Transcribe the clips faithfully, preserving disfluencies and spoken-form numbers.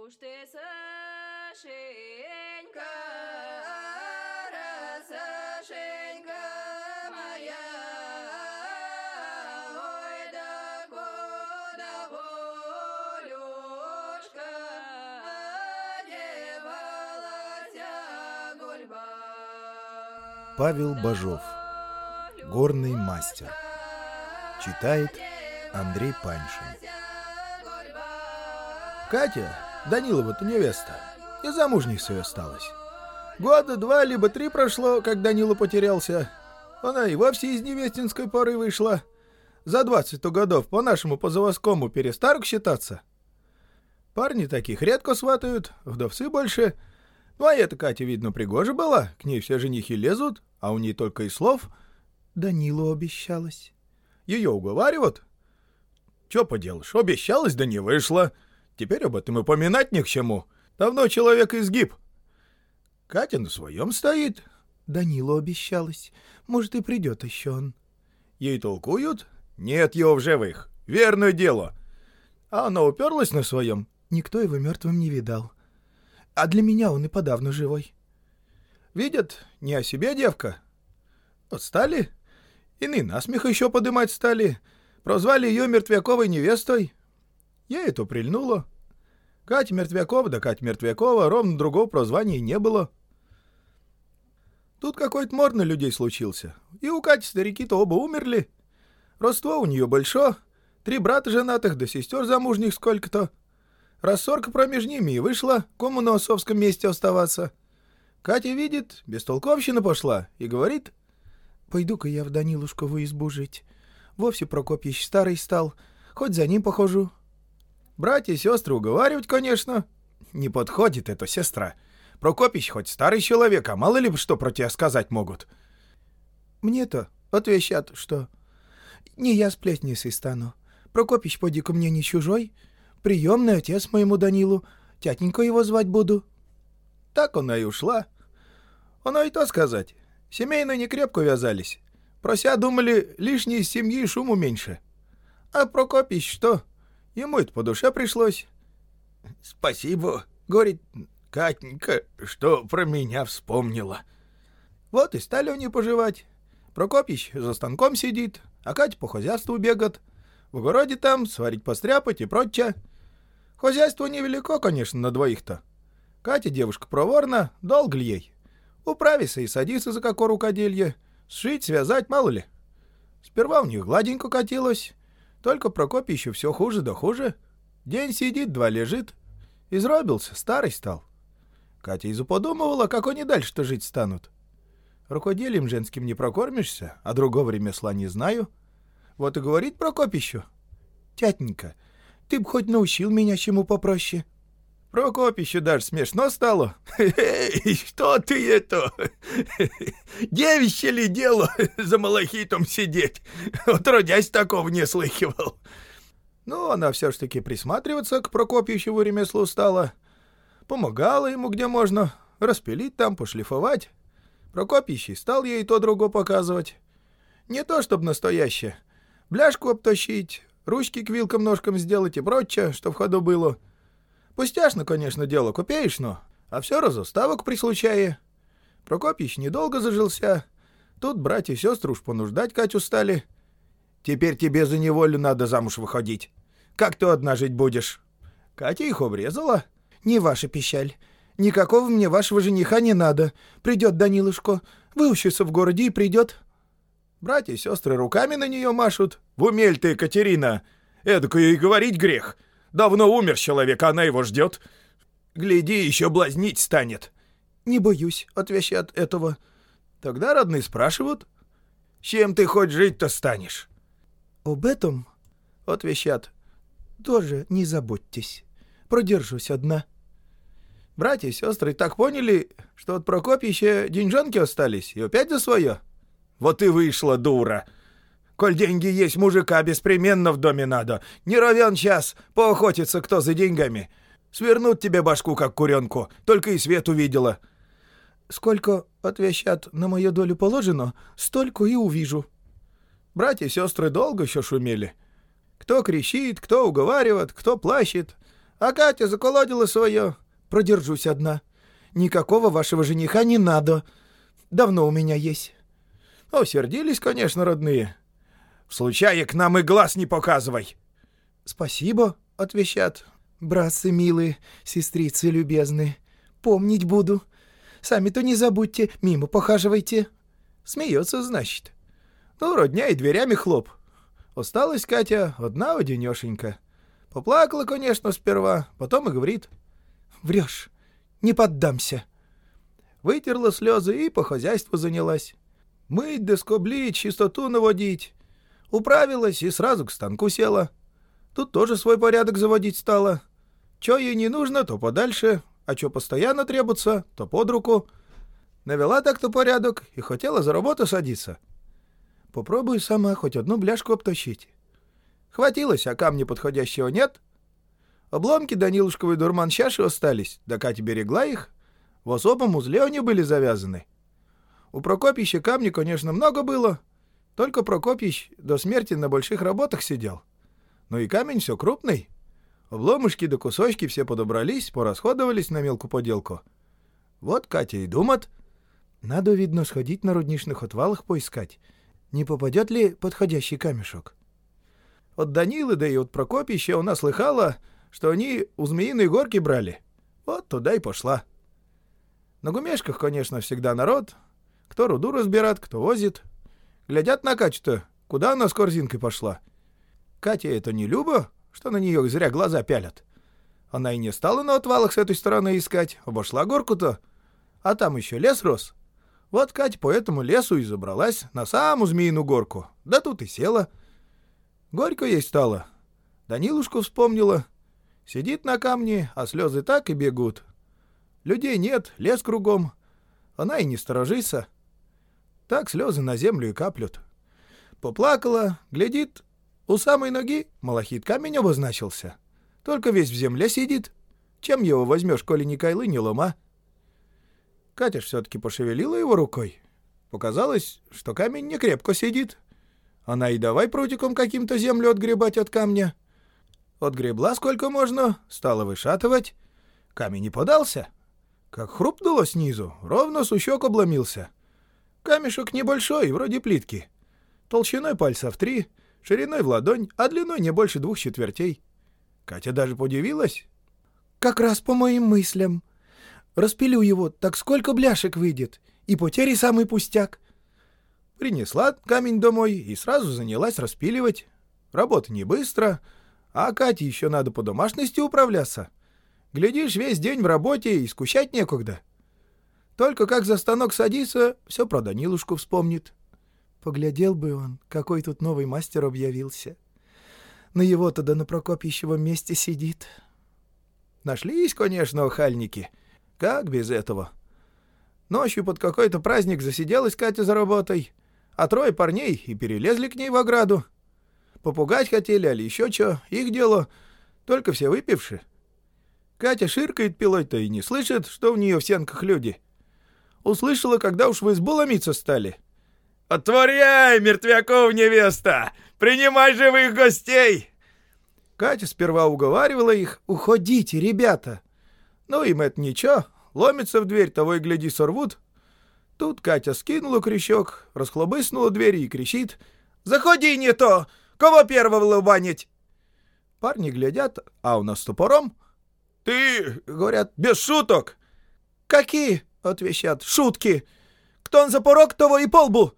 уж ты, Сашенька, Сашенька моя, ой, да куда волюшка девалась гульба. Павел Бажов. Горный мастер. Читает Андрей Паншин. Катя, Данилова-то невеста, незамужней своей осталась. Года два либо три прошло, как Данила потерялся. Она и вовсе из невестинской поры вышла. За двадцать годов по нашему позаводскому перестарок считаться. Парни таких редко сватают, вдовцы больше. Ну а эта Катя, видно, пригожа была, к ней все женихи лезут, а у ней только и слов. Данилу обещалась. Ее уговаривают. Че поделаешь, обещалась, да не вышла. Теперь об этом и поминать ни к чему. Давно человек изгиб. Катя на своем стоит. Данилу обещалась. Может, и придет еще он. Ей толкуют. Нет его в живых. Верное дело. А она уперлась на своем. Никто его мертвым не видал. А для меня он и подавно живой. Видят, не о себе девка. Вот стали. Иные насмех еще подымать стали. Прозвали ее Мертвяковой невестой. Ей это прильнуло. Катя Мертвякова, да Катя Мертвякова, ровно другого прозвания не было. Тут какой-то мор на людей случился. И у Кати старики-то оба умерли. Родство у нее большое. Три брата женатых, да сестер замужних сколько-то. Рассорка промеж ними и вышла, кому на отцовском месте оставаться. Катя видит, бестолковщина пошла, и говорит: «Пойду-ка я в Данилушкову избу жить. Вовсе Прокопьич старый стал, хоть за ним похожу». Братья и сестры уговаривать, конечно. Не подходит эта сестра. Прокопьич хоть старый человек, а мало ли что про тебя сказать могут. Мне-то отвечат, что не я сплетницей стану. Прокопьич поди ко мне не чужой. Приемный отец моему Данилу. Тятеньку его звать буду. Так она и ушла. Оно и то сказать. Семейно не крепко вязались. Прося думали, лишней из семьи шуму меньше. А Прокопьич что? Ему это по душе пришлось. «Спасибо, — говорит, — Катенька, что про меня вспомнила». Вот и стали они поживать. Прокопьич за станком сидит, а Катя по хозяйству бегает. В огороде там сварить, постряпать и прочее. Хозяйство невелико, конечно, на двоих-то. Катя девушка проворна, долго ли ей? Управится и садится за какое рукоделье. Сшить, связать, мало ли. Сперва у них гладенько катилось. Только Прокопьичу все хуже да хуже. День сидит, два лежит. Изробился, старый стал. Катя и заподумывала, как они дальше-то жить станут. Рукоделием женским не прокормишься, а другого ремесла не знаю. Вот и говорит Прокопьичу: «Тятенька, ты б хоть научил меня чему попроще». Прокопьичу даже смешно стало. «Эй, что ты это? Девище ли дело за малахитом сидеть? Отродясь, такого не слыхивал». Ну, она все ж таки присматриваться к Прокопьичеву ремеслу стала. Помогала ему где можно, распилить там, пошлифовать. Прокопьич и стал ей то другое показывать. Не то чтоб настоящее. Бляшку обтащить, ручки к вилкам-ножкам сделать и прочее, что в ходу было. Пустяшно, конечно, дело купеечно, а все разуставок при случае. Прокопьич недолго зажился. Тут братья и сестры уж понуждать Катю стали. «Теперь тебе за неволю надо замуж выходить. Как ты одна жить будешь?» Катя их обрезала. «Не ваша печаль. Никакого мне вашего жениха не надо. Придет Данилушка, выучится в городе и придет». Братья и сестры руками на нее машут. «В уме ль ты, Екатерина? Эдакую и говорить грех. Давно умер человек, а она его ждет. Гляди, еще блазнить станет». «Не боюсь», — отвечают этого. Тогда родные спрашивают: «Чем ты хоть жить-то станешь?» «Об этом, — отвечат, — тоже не заботьтесь. Продержусь одна». Братья и сестры так поняли, что от Прокопьича деньжонки остались, и опять за свое. Вот и вышла дура. Коль деньги есть, мужика беспременно в доме надо. Не ровен час поохотиться кто за деньгами. Свернут тебе башку, как куренку, только и свет увидела. «Сколько, — отвечат, — на мою долю положено, столько и увижу». Братья и сестры долго еще шумели. Кто кричит, кто уговаривает, кто плачет. А Катя заколодила свое. Продержусь одна. Никакого вашего жениха не надо. Давно у меня есть. О, сердились, конечно, родные. В случае к нам и глаз не показывай. Спасибо, отвечат. Братцы милые, сестрицы любезные. Помнить буду. Сами-то не забудьте, мимо похаживайте. Смеется, значит. Ну, родня и дверями хлоп. Осталась Катя одна одинешенька. Поплакала, конечно, сперва, потом и говорит. Врешь, не поддамся. Вытерла слезы и по хозяйству занялась. Мыть да скоблить, чистоту наводить. Управилась и сразу к станку села. Тут тоже свой порядок заводить стала. Чё ей не нужно, то подальше, а чё постоянно требуется, то под руку. Навела так-то порядок и хотела за работу садиться. Попробуй сама хоть одну бляшку обтащить. Хватилось, а камня подходящего нет. Обломки Данилушковой дурман чаши остались, да Катя берегла их. В особом узле они были завязаны. У Прокопьича камней, конечно, много было, только Прокопьич до смерти на больших работах сидел. Но и камень все крупный. Обломышки да кусочки все подобрались, порасходовались на мелкую поделку. Вот Катя и думает. Надо, видно, сходить на рудничных отвалах поискать. Не попадет ли подходящий камешек? От Данилы, да и от Прокопьича она слыхала, что они у Змеиной горки брали. Вот туда и пошла. На гумешках, конечно, всегда народ. Кто руду разбирает, кто возит. Глядят на Катю-то, куда она с корзинкой пошла. Катя это не любо, что на нее зря глаза пялят. Она и не стала на отвалах с этой стороны искать, обошла горку-то. А там еще лес рос. Вот Катя по этому лесу и забралась на саму Змеиную горку. Да тут и села. Горько ей стало. Данилушку вспомнила. Сидит на камне, а слезы так и бегут. Людей нет, лес кругом. Она и не сторожится. Так слезы на землю и каплют. Поплакала, глядит, у самой ноги малахит камень обозначился. Только весь в земле сидит. Чем его возьмешь, коли ни кайлы, ни лома? Катя ж все-таки пошевелила его рукой. Показалось, что камень не крепко сидит. Она и давай прутиком каким-то землю отгребать от камня. Отгребла сколько можно, стала вышатывать. Камень не подался. Как хрупнуло снизу, ровно сучок обломился. Камешек небольшой, вроде плитки. Толщиной пальца в три, шириной в ладонь, а длиной не больше двух четвертей. Катя даже подивилась. Как раз по моим мыслям. Распилю его, так сколько бляшек выйдет, и потери самый пустяк. Принесла камень домой и сразу занялась распиливать. Работа не быстро, а Кате еще надо по домашности управляться. Глядишь, весь день в работе и скучать некогда. Только как за станок садится, все про Данилушку вспомнит. Поглядел бы он, какой тут новый мастер объявился. На его-то да на Прокопьичевом месте сидит. Нашлись, конечно, охальники. Как без этого? Ночью под какой-то праздник засиделась Катя за работой, а трое парней и перелезли к ней в ограду. Попугать хотели, али еще что, их дело, только все выпивши. Катя ширкает пилой-то и не слышит, что в нее в сенках люди. Услышала, когда уж в избу ломиться стали. «Отворяй, мертвяков невеста! Принимай живых гостей!» Катя сперва уговаривала их. «Уходите, ребята!» Ну, им это ничего, ломятся в дверь, того и гляди сорвут. Тут Катя скинула крючок, расхлобыснула дверь и кричит: «Заходи, не то! Кого первого лобанить?» Парни глядят, а у нас с топором. «Ты, — говорят, — без шуток!» «Какие? — отвечат, — шутки! Кто он за порог, того и полбу!»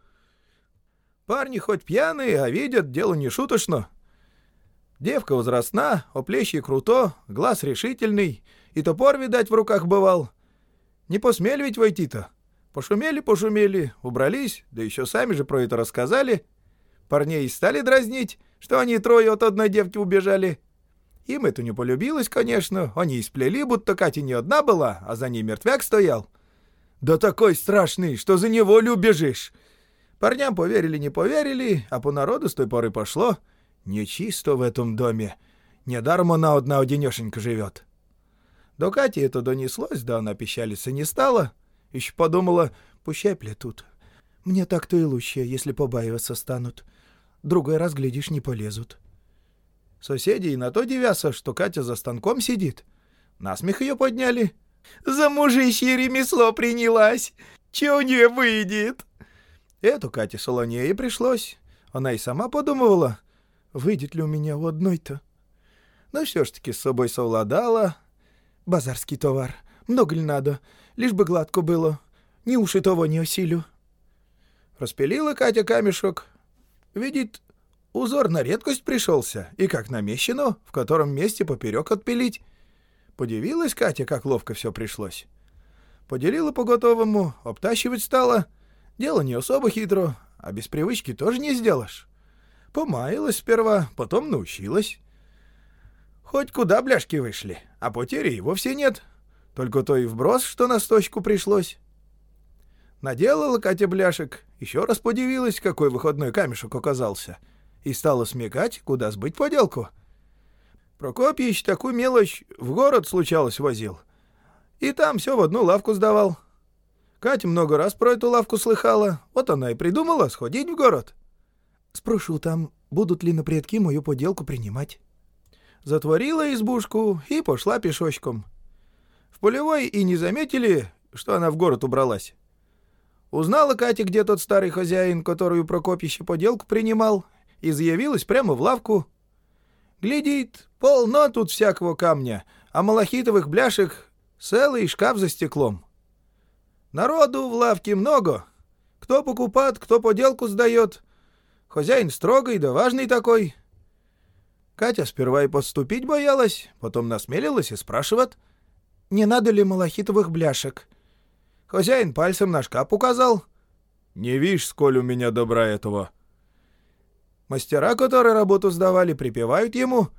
Парни хоть пьяные, а видят, дело не шуточно. Девка возрастна, оплещье круто, глаз решительный, и топор, видать, в руках бывал. Не посмели ведь войти-то. Пошумели-пошумели, убрались, да еще сами же про это рассказали. Парней стали дразнить, что они трое от одной девки убежали. Им это не полюбилось, конечно, они и сплели, будто Катя не одна была, а за ней мертвяк стоял. Да такой страшный, что за неволю убежишь. Парням поверили, не поверили, а по народу с той поры пошло. Нечисто в этом доме. Недаром она одна одинешенька живет. До Кати это донеслось, да она пищалиться не стала. Еще подумала, пущай плетут. Мне так-то и лучше, если побаиваться станут. Другой раз, глядишь, не полезут. Соседи и на то дивятся, что Катя за станком сидит. Насмех ее подняли. «За мужичье ремесло принялась! Че у нее выйдет?» Эту Кате солонее пришлось. Она и сама подумывала, выйдет ли у меня у одной-то. Но все ж таки с собой совладала. Базарский товар. Много ли надо? Лишь бы гладко было. Ни уши того не осилю. Распилила Катя камешок. Видит, узор на редкость пришелся, и как намещено, в котором месте поперек отпилить. Подивилась Катя, как ловко все пришлось. Поделила по-готовому, обтащивать стала. Дело не особо хитро, а без привычки тоже не сделаешь. Помаялась сперва, потом научилась. Хоть куда бляшки вышли, а потери и вовсе нет. Только то и вброс, что на сточку пришлось. Наделала Катя бляшек, еще раз подивилась, какой выходной камешек оказался, и стала смекать, куда сбыть поделку. Прокопьич такую мелочь в город случалось возил, и там все в одну лавку сдавал. Катя много раз про эту лавку слыхала, вот она и придумала сходить в город. Спрошу там, будут ли на предки мою поделку принимать. Затворила избушку и пошла пешочком. В полевой и не заметили, что она в город убралась. Узнала Катя, где тот старый хозяин, которую Прокопьич поделку принимал, и заявилась прямо в лавку. Глядит, полно тут всякого камня, а малахитовых бляшек целый шкаф за стеклом. Народу в лавке много. Кто покупает, кто поделку сдает. Хозяин строгий да важный такой. Катя сперва и подступить боялась, потом насмелилась и спрашивает, не надо ли малахитовых бляшек. Хозяин пальцем на шкаф указал. «Не вишь, сколь у меня добра этого». Мастера, которые работу сдавали, припевают ему.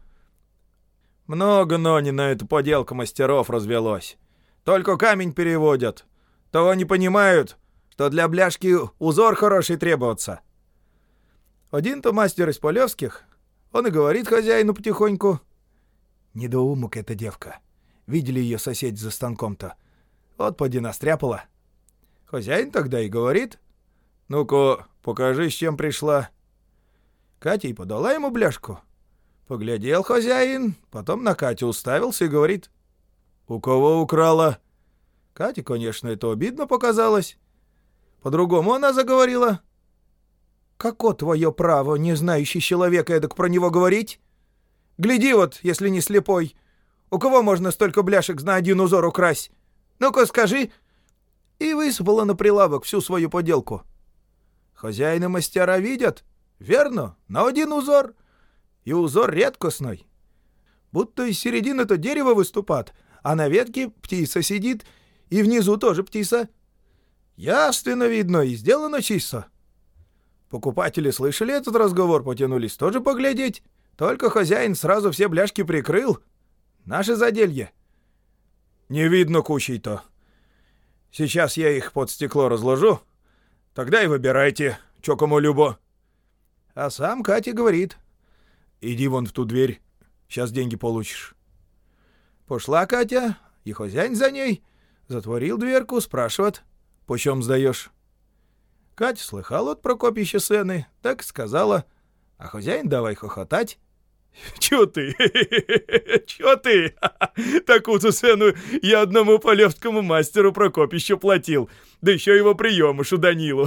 «Много, но не на эту поделку мастеров развелось. Только камень переводят. Того не понимают, что для бляшки узор хороший требуется». Один-то мастер из полевских, он и говорит хозяину потихоньку. «Недоумок эта девка. Видели ее соседи за станком-то. Вот поди настряпала». Хозяин тогда и говорит. «Ну-ка, покажи, с чем пришла». Катя и подала ему бляшку. Поглядел хозяин, потом на Катю уставился и говорит. «У кого украла?» Кате, конечно, это обидно показалось. По-другому она заговорила. «Како твое право, не знающий человека, эдак про него говорить? Гляди вот, если не слепой. У кого можно столько бляшек на один узор украсть? Ну-ка скажи». И высыпала на прилавок всю свою поделку. Хозяин и мастера видят. Верно, на один узор. И узор редкостный. Будто из середины-то дерево выступает, а на ветке птица сидит, и внизу тоже птица. Ясно видно и сделано чисто. Покупатели слышали этот разговор, потянулись тоже поглядеть. Только хозяин сразу все бляшки прикрыл. Наше заделье. Не видно кучей-то. Сейчас я их под стекло разложу. Тогда и выбирайте, чё кому любо. А сам Катя говорит. Иди вон в ту дверь, сейчас деньги получишь. Пошла Катя, и хозяин за ней. Затворил дверку, спрашивает, почем сдаешь? Катя слыхала от Прокопьича сцены, так сказала, а хозяин давай хохотать. «Чё ты? Чё ты? Такую-то цену я одному полевскому мастеру Прокопьичу платил, да еще его приемышу Данилу.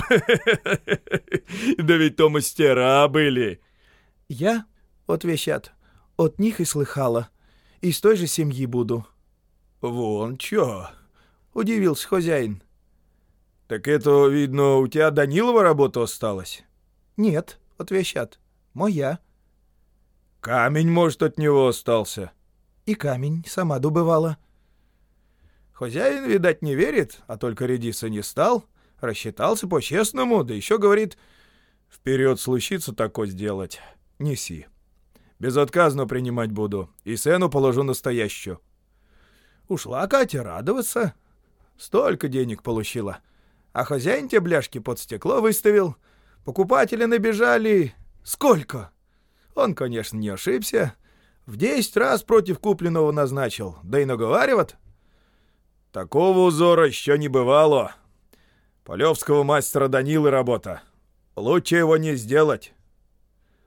Да ведь то мастера были». «Я, от вещат, от них и слыхала, из той же семьи буду». «Вон чё?» — удивился хозяин. «Так это, видно, у тебя Данилова работа осталась?» «Нет, от вещат, моя». «Камень, может, от него остался?» «И камень сама добывала». Хозяин, видать, не верит, а только рядиться не стал, рассчитался по-честному, да еще говорит, «Вперед случится такое сделать, неси. Безотказно принимать буду, и цену положу настоящую». Ушла Катя радоваться. Столько денег получила. А хозяин те бляшки под стекло выставил. Покупатели набежали. Сколько? Он, конечно, не ошибся. В десять раз против купленного назначил. Да и наговаривает. Такого узора еще не бывало. Полевского мастера Данилы работа. Лучше его не сделать.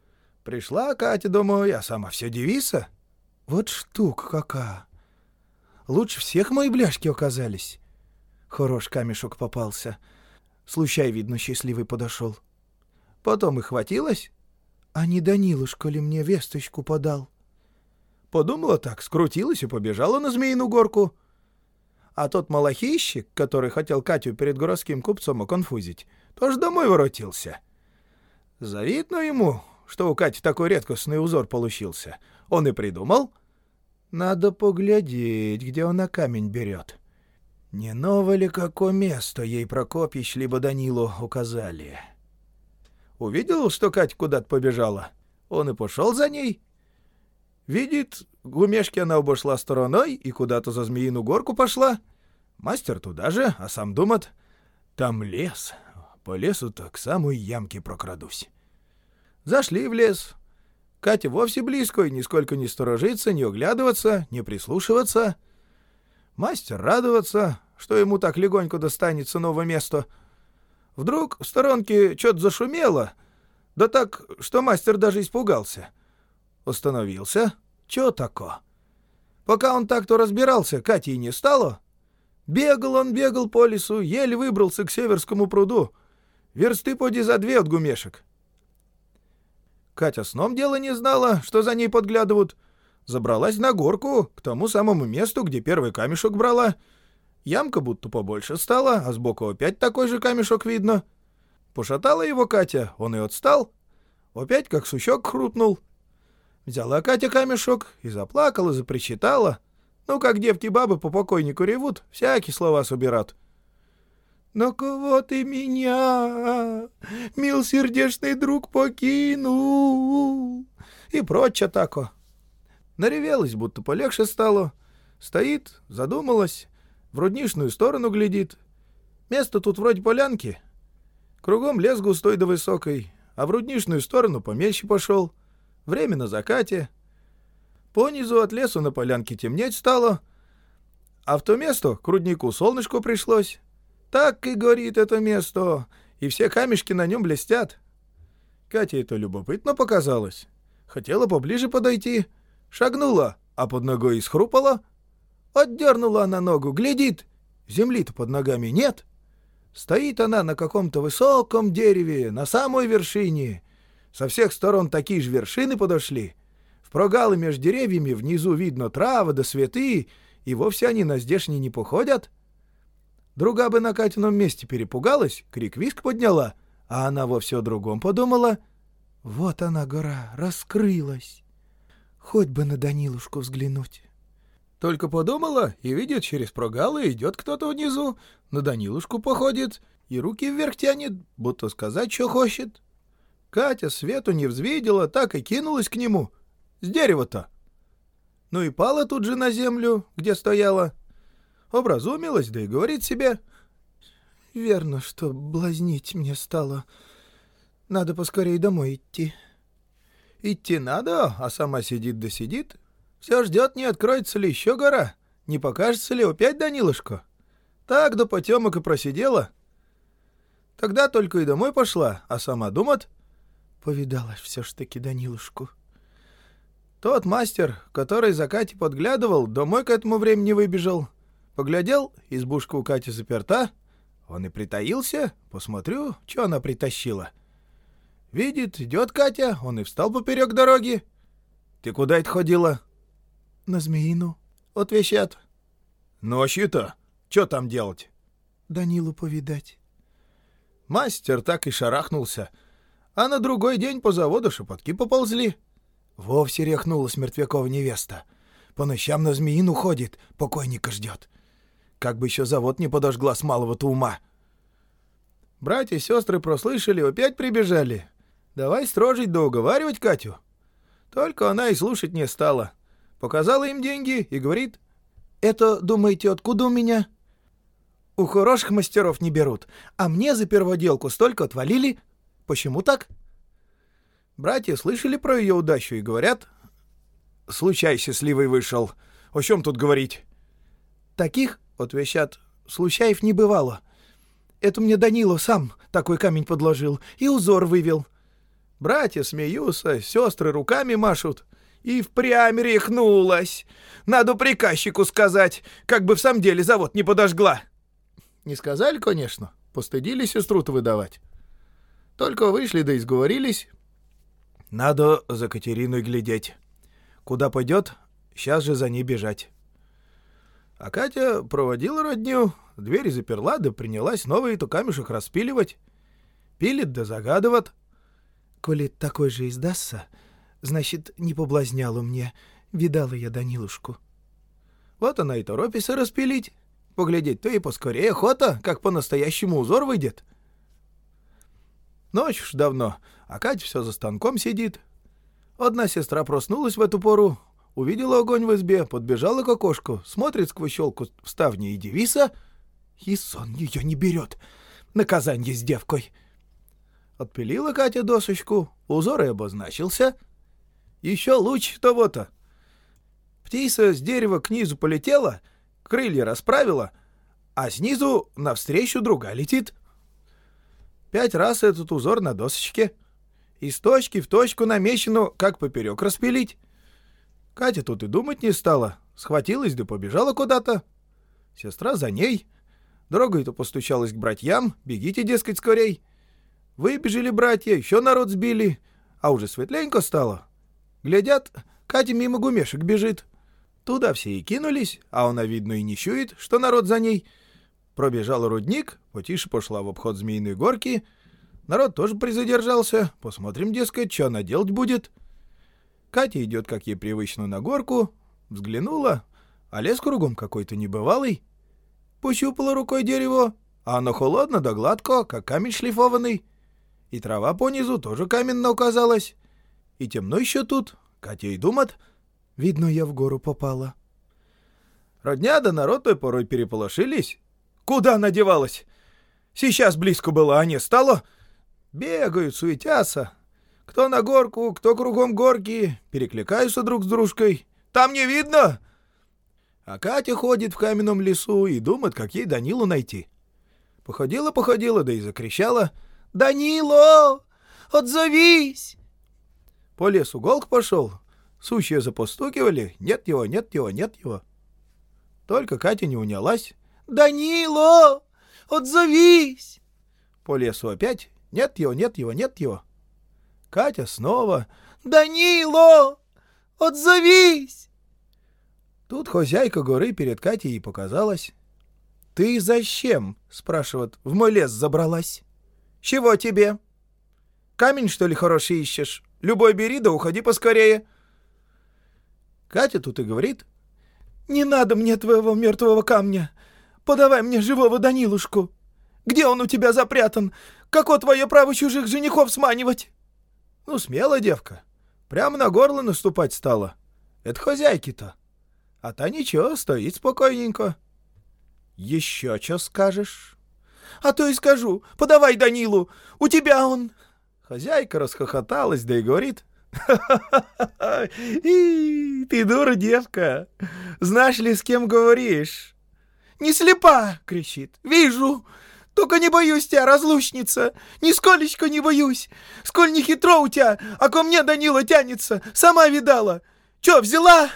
Пришла Катя, думаю, а сама все девица. Вот штука какая. Лучше всех мои бляшки оказались. Хорош камешок попался. Случай, видно, счастливый подошел. Потом и хватилась. А не Данилушка ли мне весточку подал? Подумала так, скрутилась и побежала на Змеиную горку. А тот малахийщик, который хотел Катю перед городским купцом оконфузить, тоже домой воротился. Завидно ему, что у Кати такой редкостный узор получился. Он и придумал. Надо поглядеть, где он на камень берет. Не ново ли какое место ей Прокопьич либо Данилу указали? Увидел, что Катя куда-то побежала. Он и пошел за ней. Видит, гумешки она обошла стороной и куда-то за Змеиную горку пошла. Мастер туда же, а сам думает, там лес. По лесу-то к самой ямке прокрадусь. Зашли в лес. Катя вовсе близко и нисколько не сторожится, не оглядываться, не прислушиваться. Мастер радоваться, что ему так легонько достанется новое место. Вдруг в сторонке что-то зашумело, да так, что мастер даже испугался. Остановился. Чё тако? Пока он так-то разбирался, Кати и не стало. Бегал он, бегал по лесу, еле выбрался к Северскому пруду. Версты поди за две от гумешек. Катя сном дела не знала, что за ней подглядывают. Забралась на горку, к тому самому месту, где первый камешек брала. Ямка будто побольше стала, а сбоку опять такой же камешок видно. Пошатала его Катя, он и отстал. Опять как сучок хрупнул. Взяла Катя камешок и заплакала, запричитала. Ну, как девки-бабы по покойнику ревут, всякие слова собират. «На кого ты меня, милосердечный друг, покинул?» И прочее тако. Наревелась, будто полегче стало. Стоит, задумалась, в рудничную сторону глядит. Место тут вроде полянки. Кругом лес густой да высокой, а в рудничную сторону помельче пошел. Время на закате. Понизу от лесу на полянке темнеть стало, а в то место к руднику солнышко пришлось. Так и горит это место, и все камешки на нем блестят. Кате это любопытно показалось. Хотела поближе подойти. Шагнула, а под ногой исхрупала. Отдернула она ногу, глядит. Земли-то под ногами нет. Стоит она на каком-то высоком дереве, на самой вершине. Со всех сторон такие же вершины подошли. В прогалы между деревьями внизу видно травы да цветы, и вовсе они на здешние не походят. Друга бы на Катином месте перепугалась, крик-виск подняла, а она вовсе о другом подумала. Вот она, гора, раскрылась. Хоть бы на Данилушку взглянуть. Только подумала, и видит, через прогалы идет кто-то внизу, на Данилушку походит и руки вверх тянет, будто сказать, что хочет. Катя свету не взвидела, так и кинулась к нему. С дерева-то. Ну и пала тут же на землю, где стояла. Образумилась, да и говорит себе. Верно, что блазнить мне стало. Надо поскорей домой идти. Идти надо, а сама сидит да сидит. Все ждет, не откроется ли еще гора, не покажется ли опять Данилушка. Так до потемок и просидела. Тогда только и домой пошла, а сама думает. Повидалась все ж таки Данилушку. Тот мастер, который за Катей подглядывал, домой к этому времени выбежал. Поглядел, избушка у Кати заперта. Он и притаился, посмотрю, что она притащила. Видит, идет Катя, он и встал поперек дороги. Ты куда это ходила? На Змеину. Отвечат. Ночью-то? Что там делать? Данилу повидать. Мастер так и шарахнулся. А на другой день по заводу шепотки поползли. Вовсе рехнулась мертвякова невеста. По ночам на Змеину ходит, покойника ждет. Как бы еще завод не подожгла с малого-то ума. Братья и сестры прослышали, опять прибежали. Давай строжить да уговаривать Катю. Только она и слушать не стала. Показала им деньги и говорит: «Это, думаете, откуда у меня? У хороших мастеров не берут, а мне за перводелку столько отвалили. Почему так?» Братья слышали про ее удачу и говорят: «Случай счастливый вышел. О чем тут говорить?» «Таких, — отвечат, — случаев не бывало. Это мне Данила сам такой камень подложил и узор вывел. Братья смеются, сестры руками машут. И впрямь рехнулась. Надо приказчику сказать, как бы в самом деле завод не подожгла. Не сказали, конечно, постыдились сестру-то выдавать. Только вышли да изговорились. Надо за Катериной глядеть. Куда пойдет, сейчас же за ней бежать. А Катя проводила родню, двери заперла, да принялась новый-то камешек распиливать. Пилит да загадывает. Коли такой же издастся, значит, не поблазняла мне, видала я Данилушку. Вот она и торопится распилить. Поглядеть-то и поскорее охота, как по-настоящему узор выйдет. Ночь уж давно, а Катя все за станком сидит. Одна сестра проснулась в эту пору, увидела огонь в избе, подбежала к окошку, смотрит сквозь щелку в ставне и девиса, и сон ее не берет. Наказанье с девкой. Отпилила Катя досочку, узор и обозначился. Еще луч того-то. Птица с дерева к низу полетела, крылья расправила, а снизу навстречу другая летит. Пять раз этот узор на досочке. Из точки в точку намечено, как поперек распилить. Катя тут и думать не стала. Схватилась да побежала куда-то. Сестра за ней. Дорогой-то постучалась к братьям. Бегите, дескать, скорей. Выбежали братья, еще народ сбили. А уже светленько стало. Глядят, Катя мимо гумешек бежит. Туда все и кинулись, а она, видно, и не чует, что народ за ней. Пробежала рудник, потише пошла в обход Змеиной горки. Народ тоже призадержался. Посмотрим, дескать, что она делать будет. Катя идет, как ей привычно, на горку. Взглянула, а лес кругом какой-то небывалый. Пощупала рукой дерево, а оно холодно да гладко, как камень шлифованный. И трава понизу тоже каменно оказалась. И темно еще тут. Катя и думает, видно, я в гору попала. Родня да народ той порой переполошились. Куда она девалась? Сейчас близко было, а не стало. Бегают, суетятся. Кто на горку, кто кругом горки. Перекликаются друг с дружкой. Там не видно. А Катя ходит в каменном лесу и думает, как ей Данилу найти. Походила-походила, да и закричала: «Данило, отзовись!» По лесу голк пошел. Сучья запостукивали. Нет его, нет его, нет его. Только Катя не унялась. «Данило, отзовись!» По лесу опять. Нет его, нет его, нет его. Катя снова. «Данило, отзовись!» Тут хозяйка горы перед Катей и показалась. «Ты зачем, — спрашивает, — в мой лес забралась? Чего тебе? Камень, что ли, хороший ищешь? Любой бери, да уходи поскорее». Катя тут и говорит: «Не надо мне твоего мертвого камня. Подавай мне живого Данилушку. Где он у тебя запрятан? Како твое право чужих женихов сманивать?» Ну, смело девка. Прямо на горло наступать стала. Это хозяйки-то. А та ничего, стоит спокойненько. «Еще что скажешь?» «А то и скажу. Подавай Данилу. У тебя он...» Хозяйка расхохоталась, да и говорит: «Ха-ха-ха! Ты дура, девка. Знаешь ли, с кем говоришь?» «Не слепа!» — кричит. «Вижу! Только не боюсь тебя, разлучница! Нисколечко не боюсь! Сколь не хитро у тебя, а ко мне Данила тянется! Сама видала! Че, взяла?»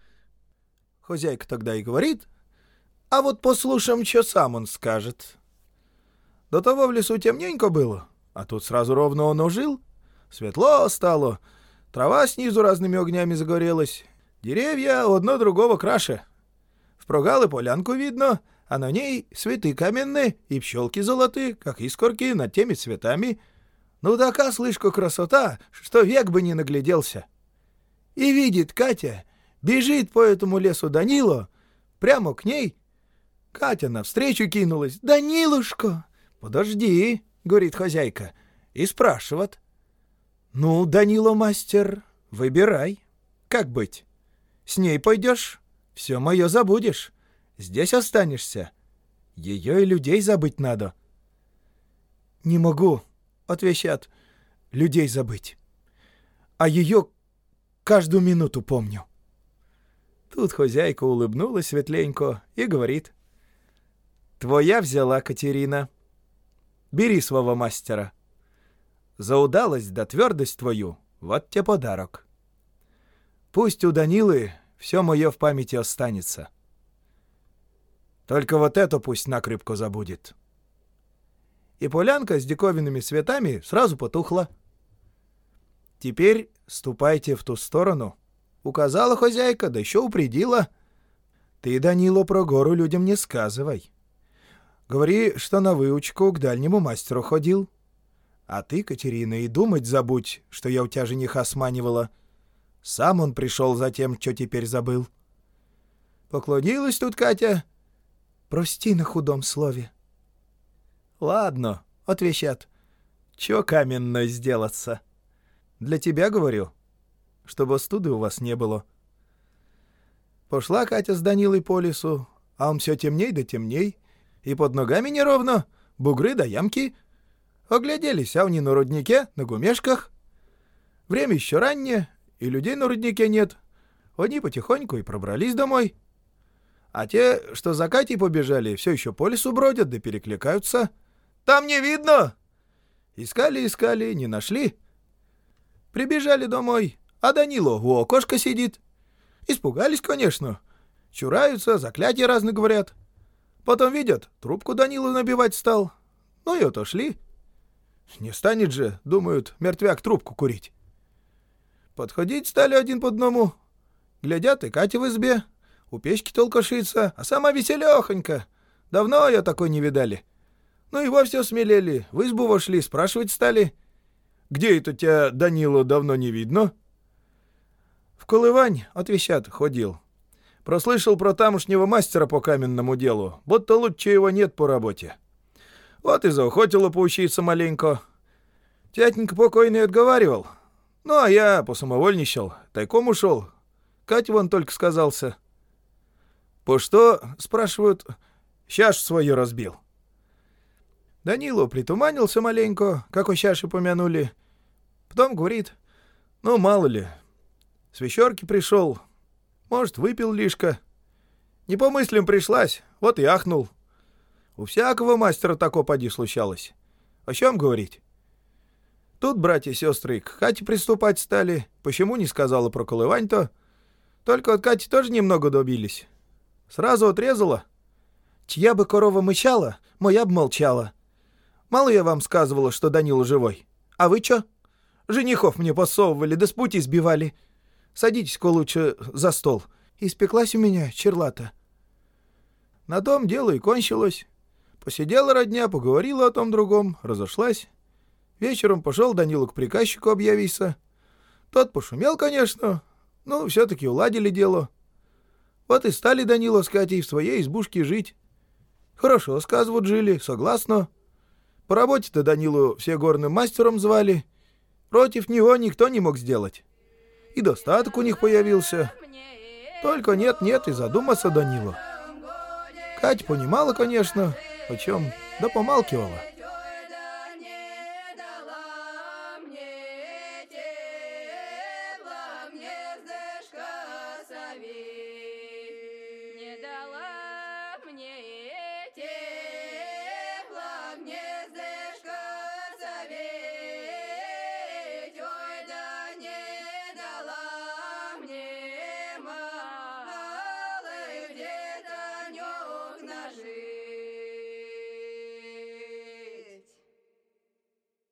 Хозяйка тогда и говорит: «А вот послушаем, что сам он скажет». До того в лесу темненько было, а тут сразу ровно он ужил. Светло стало, трава снизу разными огнями загорелась, деревья одно другого краше. В прогалы полянку видно, а на ней цветы каменные и пчелки золотые, как искорки над теми цветами. Ну такая, слышка, красота, что век бы не нагляделся. И видит Катя, бежит по этому лесу Данило, прямо к ней. Катя навстречу кинулась: «Данилушка!» «Подожди, — говорит хозяйка, — и спрашивает: «Ну, Данило, мастер, выбирай, как быть? С ней пойдешь, все мое забудешь, здесь останешься, ее и людей забыть надо». «Не могу, — отвечат, — людей забыть, а ее каждую минуту помню». Тут хозяйка улыбнулась светленько и говорит: «Твоя взяла, Катерина. Бери своего мастера. За удалость да твердость твою вот тебе подарок. Пусть у Данилы все мое в памяти останется. Только вот это пусть накрепко забудет». И полянка с диковинными цветами сразу потухла. «Теперь ступайте в ту сторону», — указала хозяйка, да еще упредила. «Ты, Данило, про гору людям не сказывай. Говори, что на выучку к дальнему мастеру ходил. А ты, Катерина, и думать забудь, что я у тебя жениха сманивала. Сам он пришел за тем, что теперь забыл». Поклонилась тут Катя. «Прости на худом слове». «Ладно», — отвечат. «Чё каменно сделаться? Для тебя говорю, чтобы студы у вас не было». Пошла Катя с Данилой по лесу, а он все темней да темней, и под ногами неровно, бугры да ямки. Огляделись, а они на руднике, на гумешках. Время еще раннее, и людей на руднике нет. Они потихоньку и пробрались домой. А те, что за Катей побежали, все еще по лесу бродят да перекликаются. «Там не видно!» Искали-искали, не нашли. Прибежали домой, а Данило у окошка сидит. Испугались, конечно. Чураются, заклятия разные говорят. Потом видят, трубку Данилу набивать стал. Ну и отошли. Не станет же, думают, мертвяк трубку курить. Подходить стали один по одному. Глядят, и Катя в избе. У печки толкошится, а сама веселёхонька. Давно ее такой не видали. Ну и вовсе смелели, в избу вошли, спрашивать стали. «Где это тебя, Данила, давно не видно?» «В Колывань, отвечат, ходил. Прослышал про тамошнего мастера по каменному делу, будто лучше его нет по работе. Вот и заохотила поучиться маленько. Тятенька покойный отговаривал. Ну, а я посамовольничал, тайком ушел. Кать вон только сказался». «По что?» — спрашивают. «Чашу свою разбил». Данило притуманился маленько, как о чаше помянули. Потом говорит: «Ну, мало ли, с вечерки пришел, может, выпил лишко. Не по мыслям пришлась, вот и ахнул. У всякого мастера тако поди случалось. О чем говорить?» Тут братья и сестры к Кате приступать стали. Почему не сказала про Колывань-то? Только от Кати тоже немного добились. Сразу отрезала. «Чья бы корова мычала, моя б молчала. Мало я вам сказывала, что Данила живой. А вы чё? Женихов мне посовывали, да с пути сбивали. Садитесь-ка лучше за стол. Испеклась у меня черлата». На том дело и кончилось. Посидела родня, поговорила о том другом, разошлась. Вечером пошел Данила к приказчику объявиться. Тот пошумел, конечно, но все-таки уладили дело. Вот и стали Данила с Катей в своей избушке жить. Хорошо, сказывают, жили, согласно. По работе-то Данилу все горным мастером звали. Против него никто не мог сделать. И достаток у них появился. Только нет-нет, и задуматься Данила. Катя понимала, конечно, о чем, да помалкивала.